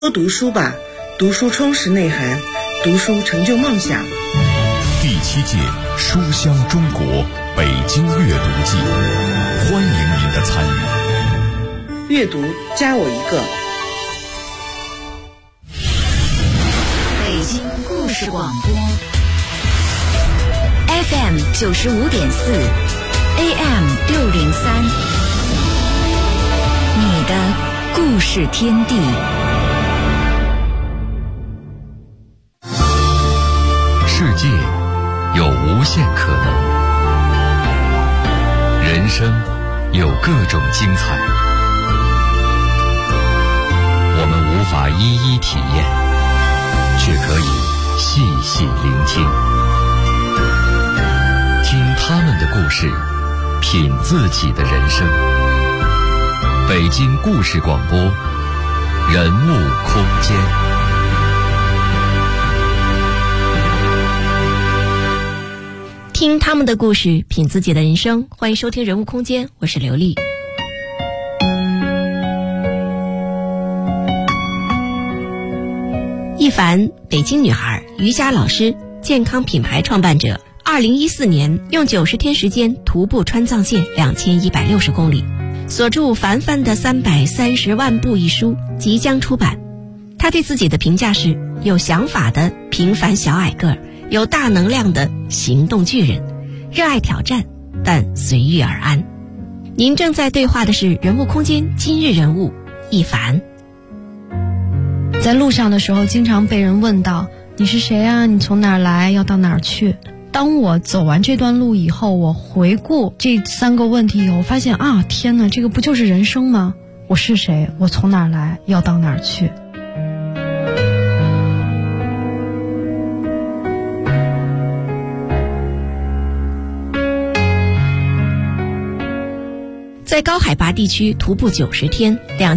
多读书吧，读书充实内涵，读书成就梦想。 第7届书香中国北京阅读季，欢迎您的参与。 阅读加我一个。 北京故事广播 FM 95.4 AM 603，你的故事天地。 世界有无限可能，人生有各种精彩，我们无法一一体验，却可以细细聆听，听他们的故事，品自己的人生。北京故事广播，人物空间。 听他们的故事，品自己的人生。欢迎收听人物空间，我是刘丽。一凡，北京女孩，瑜伽老师，健康品牌创办者。2014年用90天时间徒步川藏线2160公里，所著《凡凡的330万步》一书即将出版。他对自己的评价是：有想法的平凡小矮个儿，有大能量的行动巨人，热爱挑战，但随遇而安。您正在对话的是人物空间今日人物一凡。 在路上的时候经常被人问到，你是谁啊？你从哪儿来？要到哪儿去？当我走完这段路以后，我回顾这3个问题以后，发现啊，天哪，这个不就是人生吗？我是谁？我从哪儿来？要到哪儿去？ 在高海拔地区徒步90天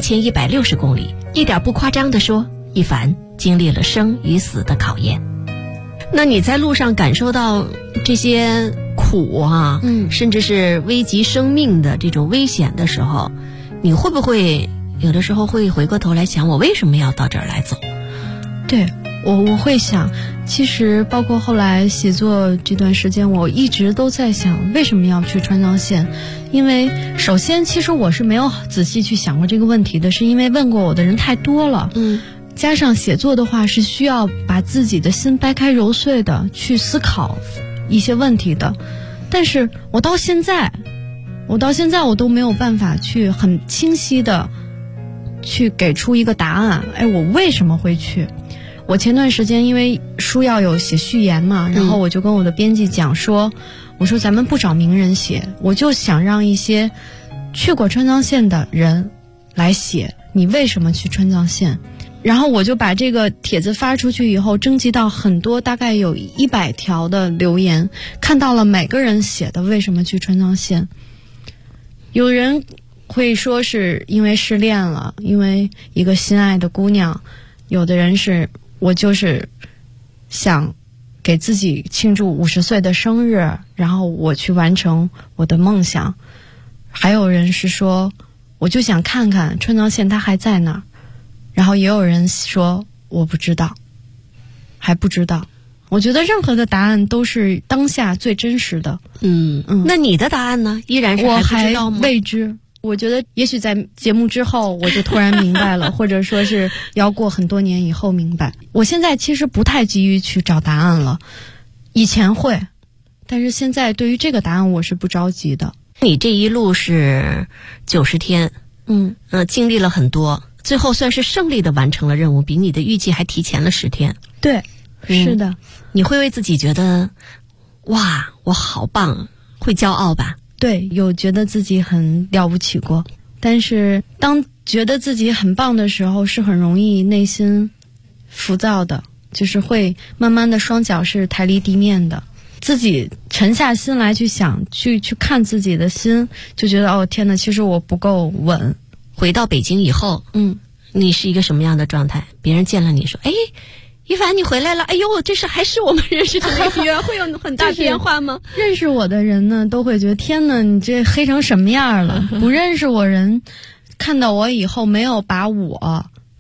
2160公里，一点不夸张地说，一凡经历了生与死的考验。那你在路上感受到这些苦啊，甚至是危及生命的这种危险的时候，你会不会有的时候会回过头来想，我为什么要到这儿来走？ 对，我会想，其实包括后来写作这段时间，我一直都在想为什么要去川藏线。因为首先其实我是没有仔细去想过这个问题的，是因为问过我的人太多了，加上写作的话是需要把自己的心掰开揉碎的去思考一些问题的。但是我到现在我都没有办法去很清晰的去给出一个答案，我为什么会去。我前段时间因为书要有写序言嘛，然后我就跟我的编辑讲说，我说咱们不找名人写，我就想让一些去过川藏线的人来写你为什么去川藏线。然后我就把这个帖子发出去以后，征集到很多，大概有100条的留言，看到了每个人写的为什么去川藏线。有人会说是因为失恋了，因为一个心爱的姑娘，有的人是我就是想给自己庆祝50岁的生日，然后我去完成我的梦想。还有人是说我就想看看川藏线它还在哪儿。然后也有人说我不知道，还不知道。我觉得任何的答案都是当下最真实的。 那你的答案呢？依然是还不知道吗？ 我还未知。我觉得也许在节目之后我就突然明白了，或者说是要过很多年以后明白。我现在其实不太急于去找答案了，以前会，但是现在对于这个答案我是不着急的。 你这一路是90天，经历了很多，最后算是胜利的完成了任务，比你的预计还提前了10天。 对，是的。 你会为自己觉得哇我好棒，会骄傲吧？ 对，有觉得自己很了不起过。但是当觉得自己很棒的时候，是很容易内心浮躁的，就是会慢慢的双脚是抬离地面的。自己沉下心来去想，去看自己的心，就觉得哦天哪，其实我不够稳。 回到北京以后，你是一个什么样的状态？别人见了你说，一凡你回来了，哎呦，这是还是我们认识的那个人，会有很大变化吗？ 认识我的人呢，都会觉得天哪，你这黑成什么样了？不认识我人看到我以后，没有把我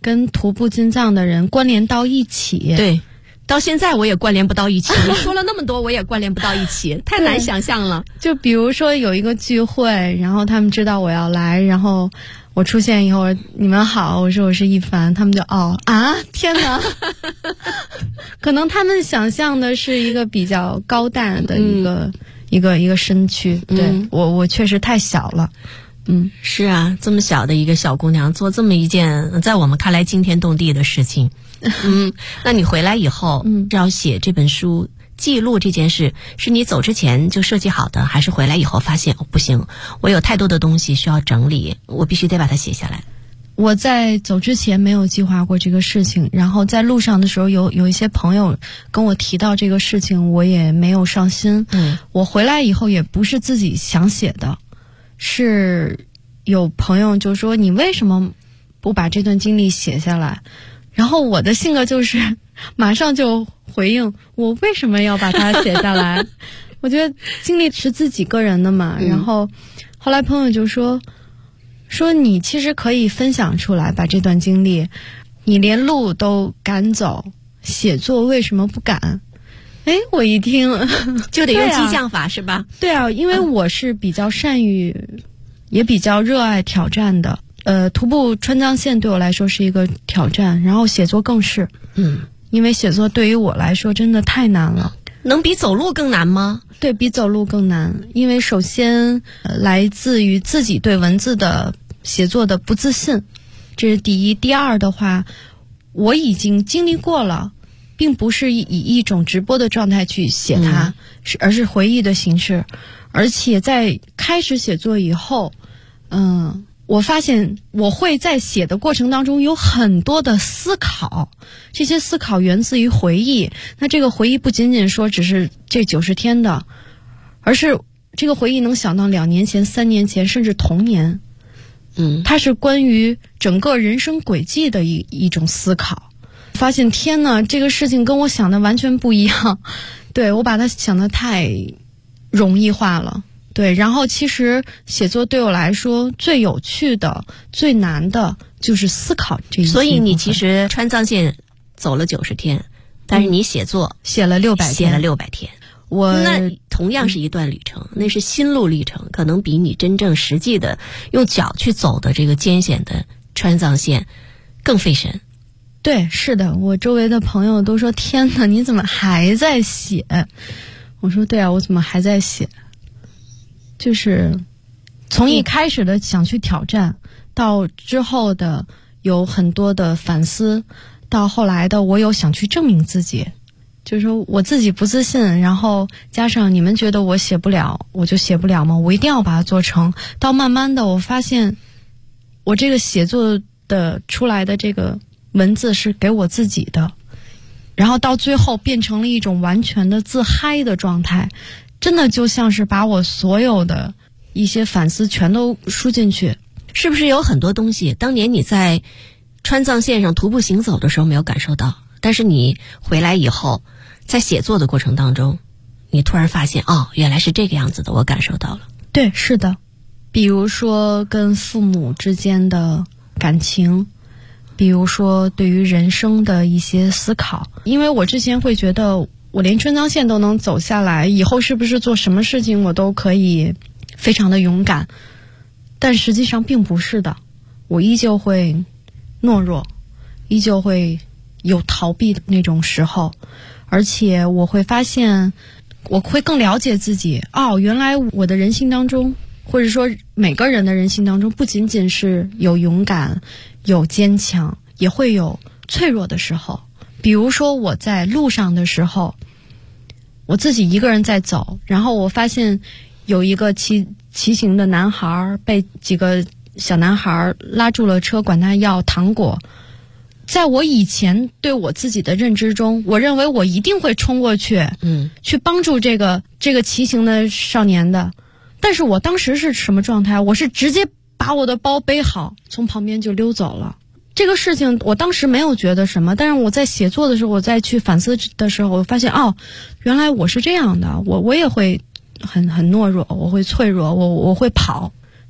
跟徒步进藏的人关联到一起。 对，到现在我也关联不到一起。你说了那么多，我也关联不到一起，太难想象了。 就比如说有一个聚会，然后他们知道我要来，然后我出现以后，你们好，我说我是一凡，他们就天哪！可能他们想象的是一个比较高大的一个身躯，对，我确实太小了。 是啊，这么小的一个小姑娘做这么一件在我们看来惊天动地的事情。那你回来以后要写这本书记录这件事，是你走之前就设计好的，还是回来以后发现不行，我有太多的东西需要整理，我必须得把它写下来？ 我在走之前没有计划过这个事情，然后在路上的时候有一些朋友跟我提到这个事情，我也没有上心。我回来以后也不是自己想写的，是有朋友就说你为什么不把这段经历写下来？然后我的性格就是马上就回应，我为什么要把它写下来？我觉得经历是自己个人的嘛。然后后来朋友就说你其实可以分享出来，把这段经历，你连路都敢走，写作为什么不敢？我一听就得用激将法是吧？ 对啊，因为我是比较善于也比较热爱挑战的。徒步川藏线对我来说是一个挑战，然后写作更是。因为写作对于我来说真的太难了。 能比走路更难吗？ 对，比走路更难。因为首先来自于自己对文字的写作的不自信，这是第一。第二的话，我已经经历过了，并不是以一种直播的状态去写它，而是回忆的形式。而且在开始写作以后，我发现我会在写的过程当中有很多的思考，这些思考源自于回忆。那这个回忆不仅仅说只是这90天的，而是这个回忆能想到2年前、3年前，甚至童年。它是关于整个人生轨迹的一种思考。发现天哪，这个事情跟我想的完全不一样。对，我把它想的太容易化了。对，然后其实写作对我来说最有趣的、最难的就是思考这一。 所以你其实川藏线走了90天，但是你写作写了600天。 写了600天。那同样是一段旅程，那是心路历程，可能比你真正实际的用脚去走的这个艰险的川藏线更费神。 对，是的，我周围的朋友都说天哪，你怎么还在写？我说对啊，我怎么还在写？就是从一开始的想去挑战，到之后的有很多的反思，到后来的我有想去证明自己，就是说我自己不自信，然后加上你们觉得我写不了，我就写不了吗？我一定要把它做成。到慢慢的我发现我这个写作的出来的这个文字是给我自己的，然后到最后变成了一种完全的自嗨的状态，真的就像是把我所有的一些反思全都输进去。 是不是有很多东西当年你在川藏线上徒步行走的时候没有感受到，但是你回来以后在写作的过程当中，你突然发现原来是这个样子的，我感受到了。 对，是的。比如说跟父母之间的感情，比如说对于人生的一些思考。因为我之前会觉得我连川藏线都能走下来，以后是不是做什么事情我都可以非常的勇敢，但实际上并不是的。我依旧会懦弱，依旧会有逃避的那种时候，而且我会发现我会更了解自己。原来我的人性当中，或者说每个人的人性当中，不仅仅是有勇敢有坚强，也会有脆弱的时候。比如说我在路上的时候，我自己一个人在走，然后我发现有一个骑行的男孩被几个小男孩拉住了车，管他要糖果。在我以前对我自己的认知中，我认为我一定会冲过去，去帮助这个骑行的少年的。但是我当时是什么状态？我是直接把我的包背好，从旁边就溜走了。这个事情我当时没有觉得什么，但是我在写作的时候，我再去反思的时候，我发现原来我是这样的，我也会很懦弱，我会脆弱，我会跑。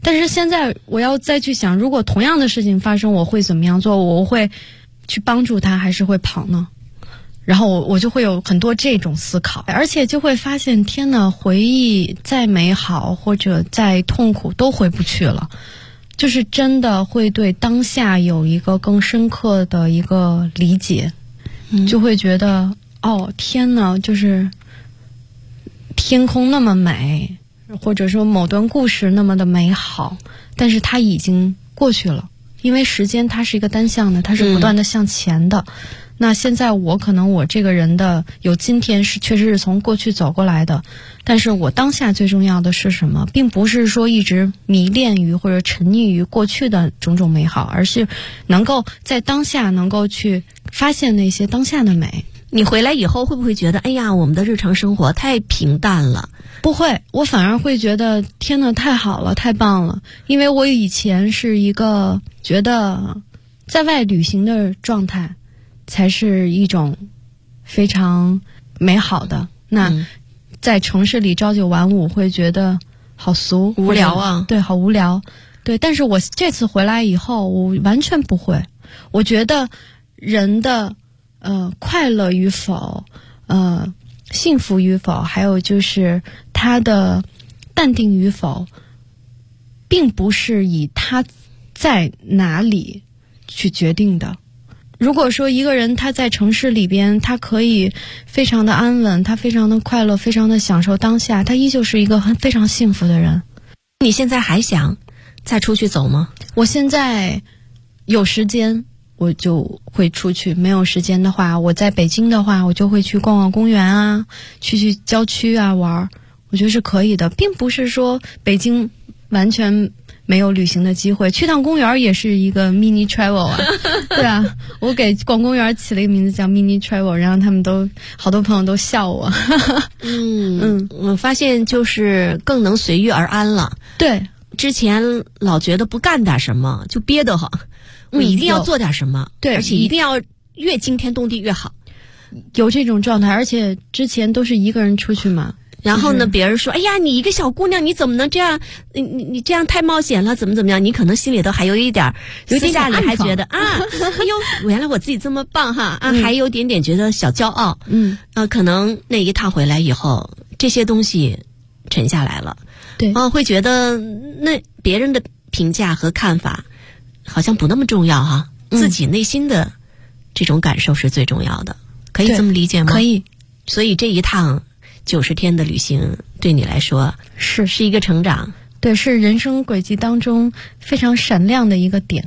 但是现在我要再去想，如果同样的事情发生，我会怎么样做？我会去帮助他，还是会跑呢？然后我就会有很多这种思考，而且就会发现，天哪，回忆再美好或者再痛苦都回不去了，就是真的会对当下有一个更深刻的一个理解，就会觉得哦，天哪，就是天空那么美，或者说某段故事那么的美好，但是它已经过去了，因为时间它是一个单向的，它是不断的向前的。那现在我可能我这个人的有今天是确实是从过去走过来的，但是我当下最重要的是什么，并不是说一直迷恋于或者沉溺于过去的种种美好，而是能够在当下能够去发现那些当下的美。 你回来以后会不会觉得，哎呀，我们的日常生活太平淡了？ 不会，我反而会觉得天哪，太好了，太棒了。因为我以前是一个觉得在外旅行的状态才是一种非常美好的，那在城市里朝九晚五会觉得好俗无聊啊， 对，好无聊，对。但是我这次回来以后，我完全不会。我觉得人的快乐与否，幸福与否，还有就是他的淡定与否，并不是以他在哪里去决定的。如果说一个人他在城市里边，他可以非常的安稳，他非常的快乐，非常的享受当下，他依旧是一个非常幸福的人。 你现在还想再出去走吗？ 我现在有时间我就会出去，没有时间的话，我在北京的话，我就会去逛逛公园啊，去郊区啊玩，我觉得是可以的，并不是说北京完全没有旅行的机会，去趟公园也是一个 mini travel 啊。对啊，我给逛公园起了一个名字叫 mini travel， 然后他们都好多朋友都笑我。 我发现就是更能随遇而安了。 对， 之前老觉得不干点什么就憋得慌，我一定要做点什么， 对， 而且一定要越惊天动地越好， 有这种状态。而且之前都是一个人出去嘛， 然后呢，别人说，哎呀，你一个小姑娘，你怎么能这样？你这样太冒险了，怎么样？你可能心里头还有一点，私下里还觉得啊，哎呦，原来我自己这么棒哈啊，还有点觉得小骄傲。可能那一趟回来以后，这些东西沉下来了， 对， 会觉得那别人的评价和看法好像不那么重要哈，自己内心的这种感受是最重要的，可以这么理解吗？ 可以。 所以这一趟90天的旅行对你来说是一个成长， 对，是人生轨迹当中非常闪亮的一个点。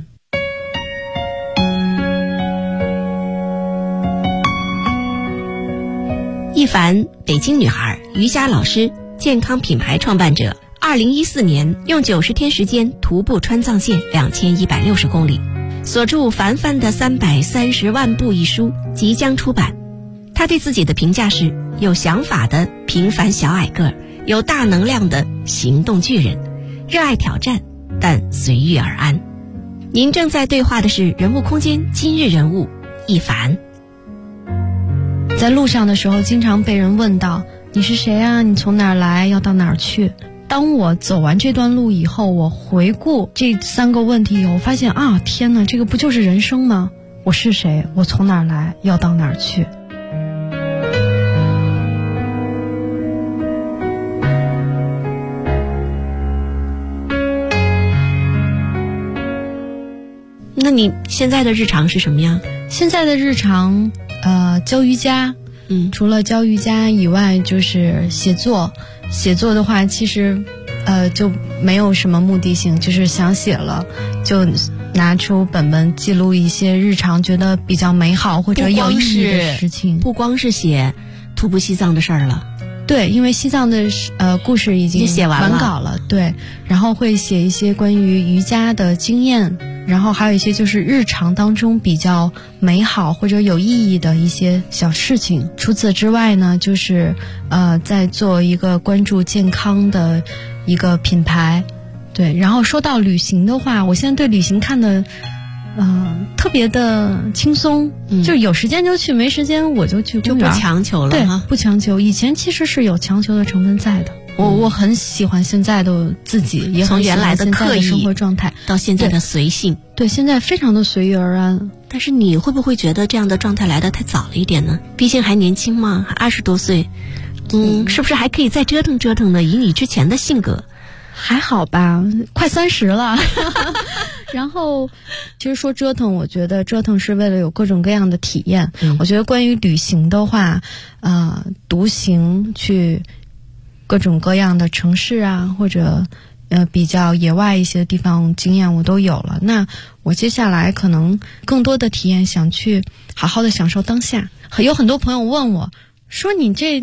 一凡，北京女孩，瑜伽老师，健康品牌创办者。2014年用90天时间徒步川藏线2160公里，所著《凡凡的330万步》一书即将出版。他对自己的评价是：有想法的平凡小矮个儿，有大能量的行动巨人，热爱挑战，但随遇而安。您正在对话的是人物空间今日人物一凡。 在路上的时候，经常被人问到：你是谁啊？你从哪儿来？要到哪儿去？当我走完这段路以后，我回顾这3个问题以后，发现啊，天哪，这个不就是人生吗？我是谁？我从哪儿来？要到哪儿去？ 那你现在的日常是什么样？ 现在的日常，教瑜伽。除了教瑜伽以外，就是写作。写作的话，其实，就没有什么目的性，就是想写了，就拿出本记录一些日常觉得比较美好或者有意义的事情。 不光是写徒步西藏的事儿了。 对，因为西藏的故事已经写完了， 完稿了。对，然后会写一些关于瑜伽的经验，然后还有一些就是日常当中比较美好或者有意义的一些小事情。除此之外呢，就是在做一个关注健康的一个品牌。对，然后说到旅行的话，我现在对旅行看的特别的轻松，就是有时间就去，没时间我就去公园， 就不强求了， 对，不强求。以前其实是有强求的成分在的。 我很喜欢现在的自己，也从原来的刻意生活状态到现在的随性。 对，现在非常的随遇而安。 但是你会不会觉得这样的状态来得太早了一点呢？毕竟还年轻嘛，还20多岁，是不是还可以再折腾折腾呢？以你之前的性格， 还好吧，快30了。然后，其实说折腾，我觉得折腾是为了有各种各样的体验。我觉得关于旅行的话，独行去各种各样的城市啊，或者比较野外一些地方经验我都有了。那我接下来可能更多的体验，想去好好的享受当下。有很多朋友问我说，你这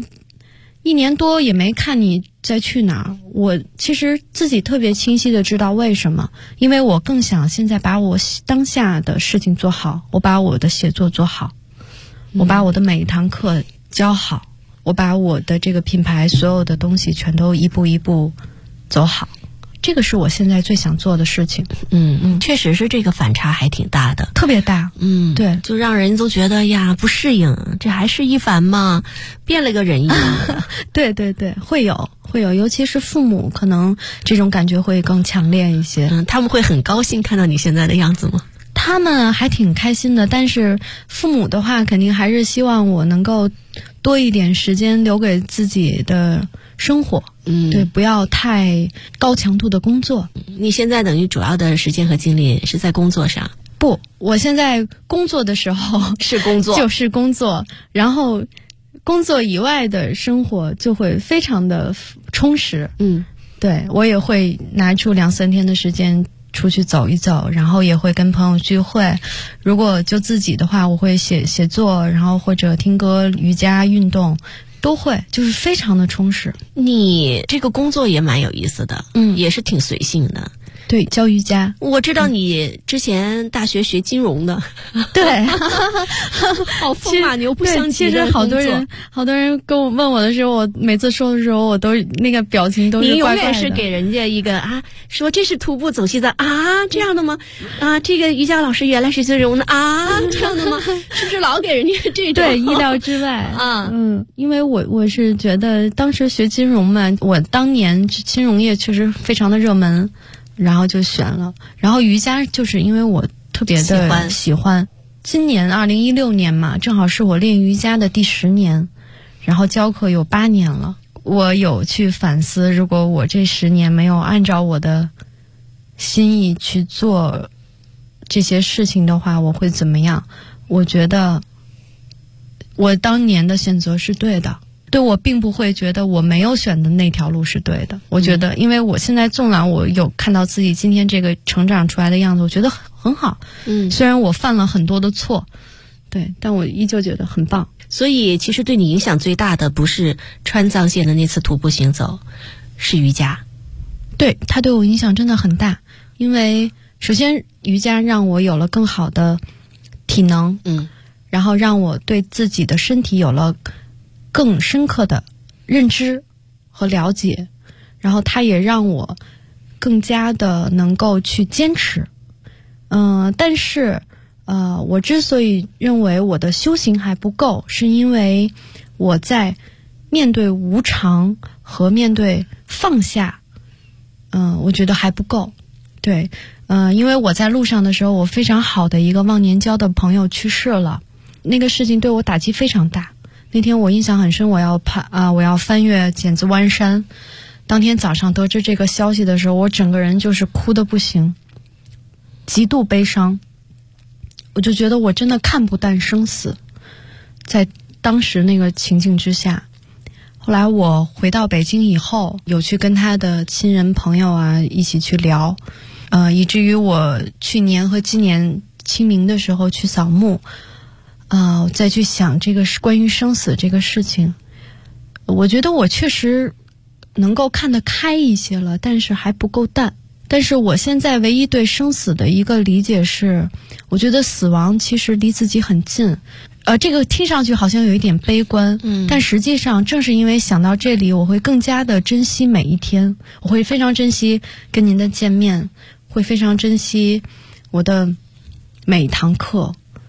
1年多也没看你再去哪儿。我其实自己特别清晰的知道为什么，因为我更想现在把我当下的事情做好，我把我的写作做好，我把我的每一堂课教好，我把我的这个品牌所有的东西全都一步一步走好。这个是我现在最想做的事情。 确实是这个反差还挺大的， 特别大。对， 就让人都觉得呀不适应，这还是一凡吗？变了个人一样的。 对对对，会有，尤其是父母可能这种感觉会更强烈一些。 他们会很高兴看到你现在的样子吗？ 他们还挺开心的，但是父母的话肯定还是希望我能够多一点时间留给自己的生活。对，不要太高强度的工作。 你现在等于主要的时间和精力是在工作上？ 不，我现在工作的时候是工作， 就是工作，然后工作以外的生活就会非常的充实。对，我也会拿出2-3天的时间出去走一走，然后也会跟朋友聚会。如果就自己的话，我会写作，然后或者听歌、瑜伽、运动，都会，就是非常的充实。 你这个工作也蛮有意思的，也是挺随性的。 对，教瑜伽。我知道你之前大学学金融的。 对。 好风马牛不相及的。 其实好多人跟我问我的时候，我每次说的时候，我都那个表情都是怪怪的。 你永远是给人家一个说这是徒步走西藏这样的吗？这个瑜伽老师原来是金融的这样的吗？是不是老给人家这种？ 对，意料之外。因为我是觉得当时学金融嘛，我当年金融业确实非常的热门，然后就选了。然后瑜伽就是因为我特别的喜欢。今年2016年嘛，正好是我练瑜伽的第10年，然后教课有8年了。我有去反思，如果我这10年没有按照我的心意去做这些事情的话，我会怎么样？我觉得我当年的选择是对的。对，我并不会觉得我没有选的那条路是对的。我觉得因为我现在纵然我有看到自己今天这个成长出来的样子，我觉得很好。虽然我犯了很多的错，对，但我依旧觉得很棒。 所以其实对你影响最大的不是川藏线的那次徒步行走，是瑜伽。 对，它对我影响真的很大。因为首先瑜伽让我有了更好的体能，然后让我对自己的身体有了更深刻的认知和了解，然后它也让我更加的能够去坚持。但是我之所以认为我的修行还不够，是因为我在面对无常和面对放下，我觉得还不够。对，因为我在路上的时候，我非常好的一个忘年交的朋友去世了，那个事情对我打击非常大。那天我印象很深，我要翻越剪子湾山。当天早上得知这个消息的时候，我整个人就是哭得不行，极度悲伤。我就觉得我真的看不淡生死，在当时那个情境之下。后来我回到北京以后，有去跟他的亲人朋友一起去聊，以至于我去年和今年清明的时候去扫墓，再去想这个是关于生死这个事情，我觉得我确实能够看得开一些了，但是还不够淡。但是我现在唯一对生死的一个理解是，我觉得死亡其实离自己很近。这个听上去好像有一点悲观，但实际上正是因为想到这里，我会更加的珍惜每一天，我会非常珍惜跟您的见面，会非常珍惜我的每一堂课，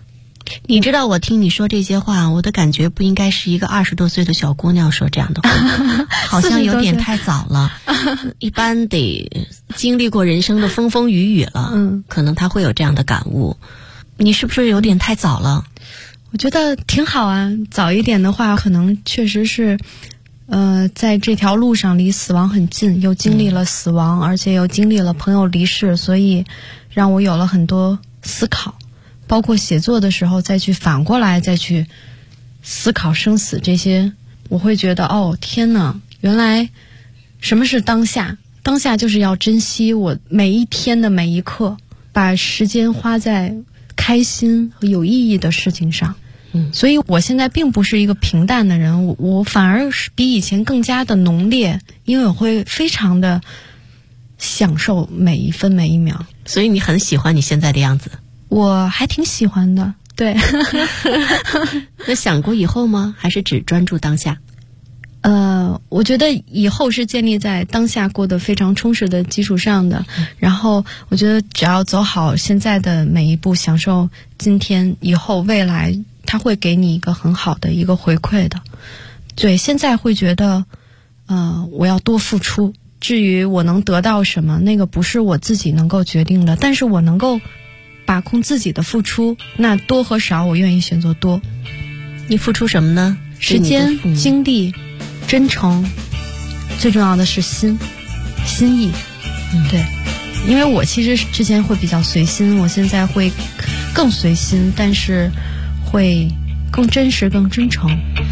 你知道我听你说这些话，我的感觉不应该是一个20多岁的小姑娘说这样的话，好像有点太早了。一般得经历过人生的风风雨雨了，可能她会有这样的感悟。你是不是有点太早了？ 我觉得挺好啊，早一点的话，可能确实是，在这条路上离死亡很近，又经历了死亡，而且又经历了朋友离世，所以让我有了很多思考。包括写作的时候再去反过来再去思考生死这些，我会觉得哦天哪，原来什么是当下？当下就是要珍惜我每一天的每一刻，把时间花在开心和有意义的事情上。所以我现在并不是一个平淡的人，我反而是比以前更加的浓烈，因为我会非常的享受每一分每一秒。 所以你很喜欢你现在的样子？ 我还挺喜欢的，对。 那想过以后吗？还是只专注当下？ 我觉得以后是建立在当下过得非常充实的基础上的。然后我觉得只要走好现在的每一步，享受今天，以后未来它会给你一个很好的一个回馈的。对，现在会觉得我要多付出，至于我能得到什么，那个不是我自己能够决定的，但是我能够把控自己的付出，那多和少我愿意选择多。 你付出什么呢？ 时间、精力、真诚，最重要的是心意。对，因为我其实之前会比较随心，我现在会更随心，但是会更真实、更真诚。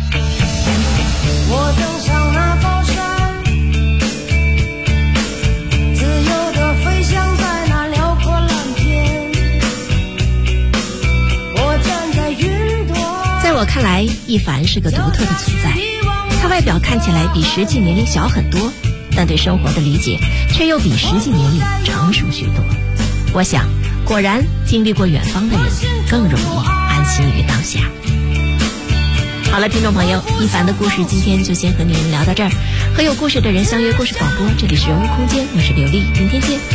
我登上那高山，自由地飞翔在那辽阔蓝天。我站在云端。 在我看来，一凡是个独特的存在。他外表看起来比实际年龄小很多，但对生活的理解却又比实际年龄成熟许多。我想，果然经历过远方的人更容易安心于当下。好了，听众朋友，一凡的故事今天就先和你们聊到这儿。和有故事的人相约故事广播，这里是人物空间，我是刘丽，明天见。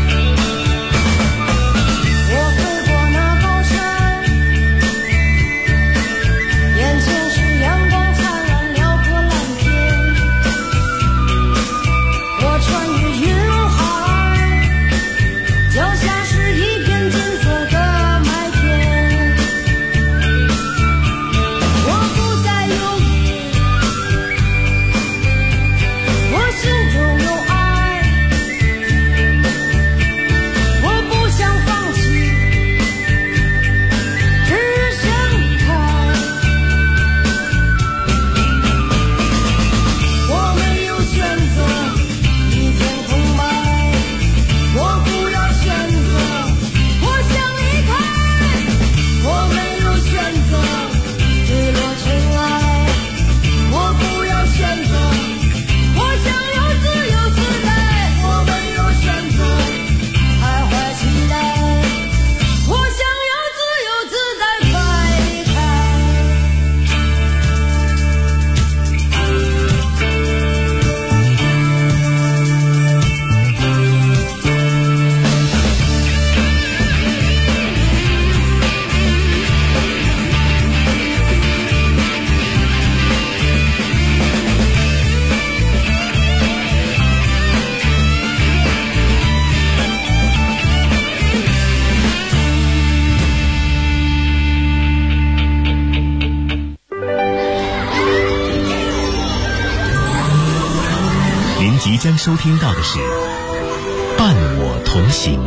即将收听到的是《伴我同行》。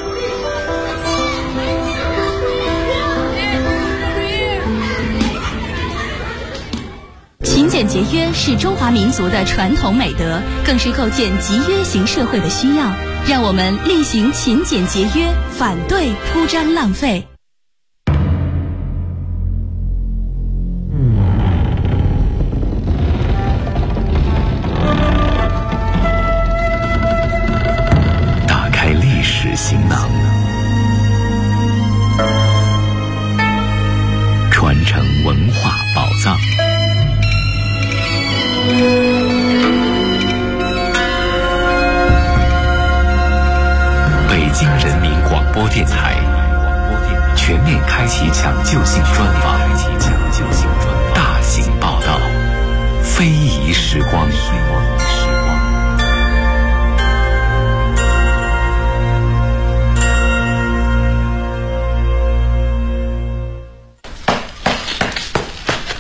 勤俭节约是中华民族的传统美德，更是构建集约型社会的需要。让我们厉行勤俭节约，反对铺张浪费。 行囊，传承文化宝藏。北京人民广播电台全面开启抢救性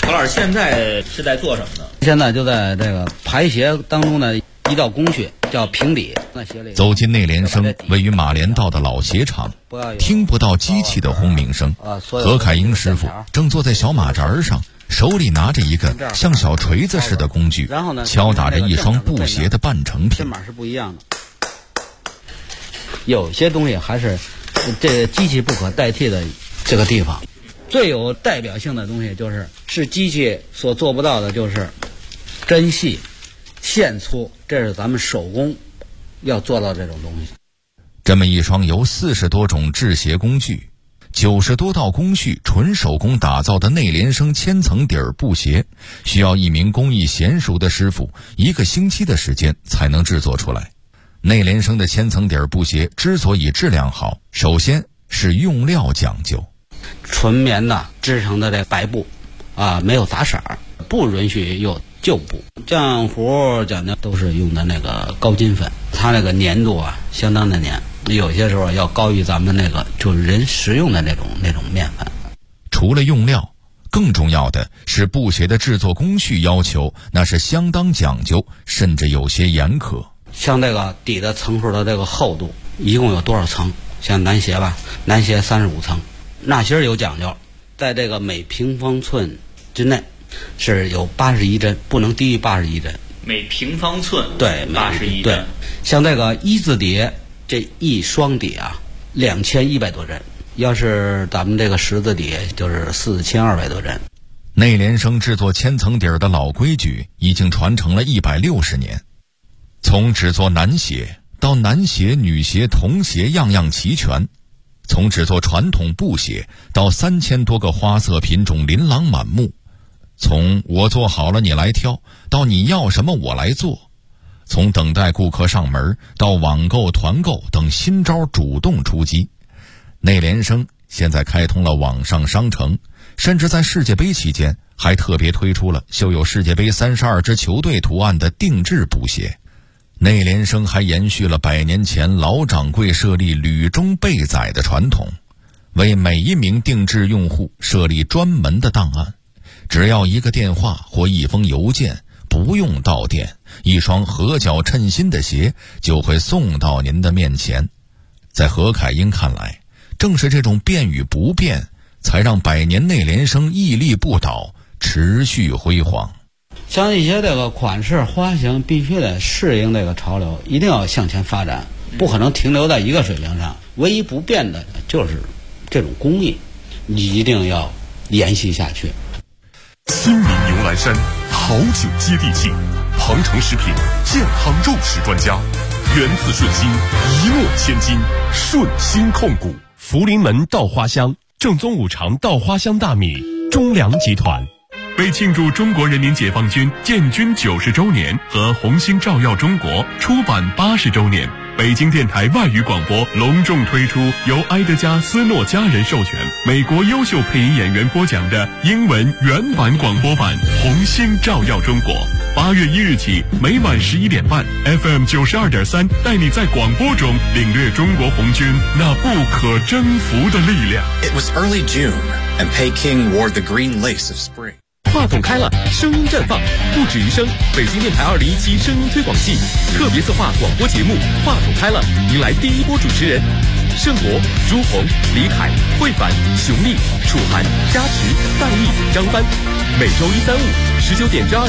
曹老师现在是在做什么呢？ 现在就在这个排鞋当中的一道工序叫平底。 走进内联升位于马连道的老鞋厂，听不到机器的轰鸣声，何凯英师傅正坐在小马扎上，手里拿着一个像小锤子似的工具，敲打着一双布鞋的半成品。 针码是不一样的，有些东西还是这机器不可代替的这个地方。最有代表性的东西是机器所做不到的，就是针细线粗，这是咱们手工要做到这种东西。 这么一双由40多种制鞋工具、90多道工序纯手工打造的内联升千层底儿布鞋，需要一名工艺娴熟的师傅1个星期的时间才能制作出来。内联升的千层底儿布鞋之所以质量好，首先是用料讲究， 纯棉的织成的这白布没有杂色，不允许有旧布。浆糊讲究都是用的那个高筋粉，它那个粘度相当的粘，有些时候要高于咱们那个就是人食用的那种面粉。 除了用料，更重要的是布鞋的制作工序要求，那是相当讲究，甚至有些严苛。 像这个底的层数的这个厚度一共有多少层？像男鞋吧，男鞋35层。纳鞋有讲究，在这个每平方寸之内是有81针，不能低于81针。 每平方寸对 81针。 对，像这个一字底，这一双底2100多针，要是咱们这个十字底就是4200多针。 内联升制作千层底儿的老规矩已经传承了160年，从只做男鞋到男鞋、女鞋、童鞋样样齐全，从只做传统布鞋到3000多个花色品种琳琅满目，从我做好了你来挑到你要什么我来做，从等待顾客上门到网购团购等新招主动出击。内联升现在开通了网上商城，甚至在世界杯期间还特别推出了绣有世界杯32支球队图案的定制布鞋。内联升还延续了100年前老掌柜设立履中备载的传统，为每一名定制用户设立专门的档案，只要一个电话或一封邮件，不用到店，一双合脚称心的鞋就会送到您的面前。在何凯英看来，正是这种变与不变，才让100年内联升屹立不倒，持续辉煌。 像一些这个款式花型必须得适应这个潮流，一定要向前发展，不可能停留在一个水平上。唯一不变的就是这种工艺，你一定要延续下去。 新民牛栏山好酒接地气，鹏程食品健康肉食专家，源自顺心，一诺千金，顺心控股。 福临门稻花香，正宗五常稻花香大米，中粮集团。 为庆祝中国人民解放军建军90周年和红星照耀中国出版80周年，北京电台外语广播隆重推出由埃德加·斯诺家人授权、美国优秀配音演员播讲的英文原版广播版《红星照耀中国》。8月1日起，每晚11点半 ，FM 92.3带你在广播中领略中国红军那不可征服的力量。 It was early June, and Peking wore the green lace of spring. 话筒开了，声音绽放，不止于声。北京电台2017声音推广季特别策划广播节目《话筒开了》，迎来第一波主持人盛博、朱红、李凯、慧凡、熊丽、楚涵、加持、范毅、张帆。每周1、3、5 19点至20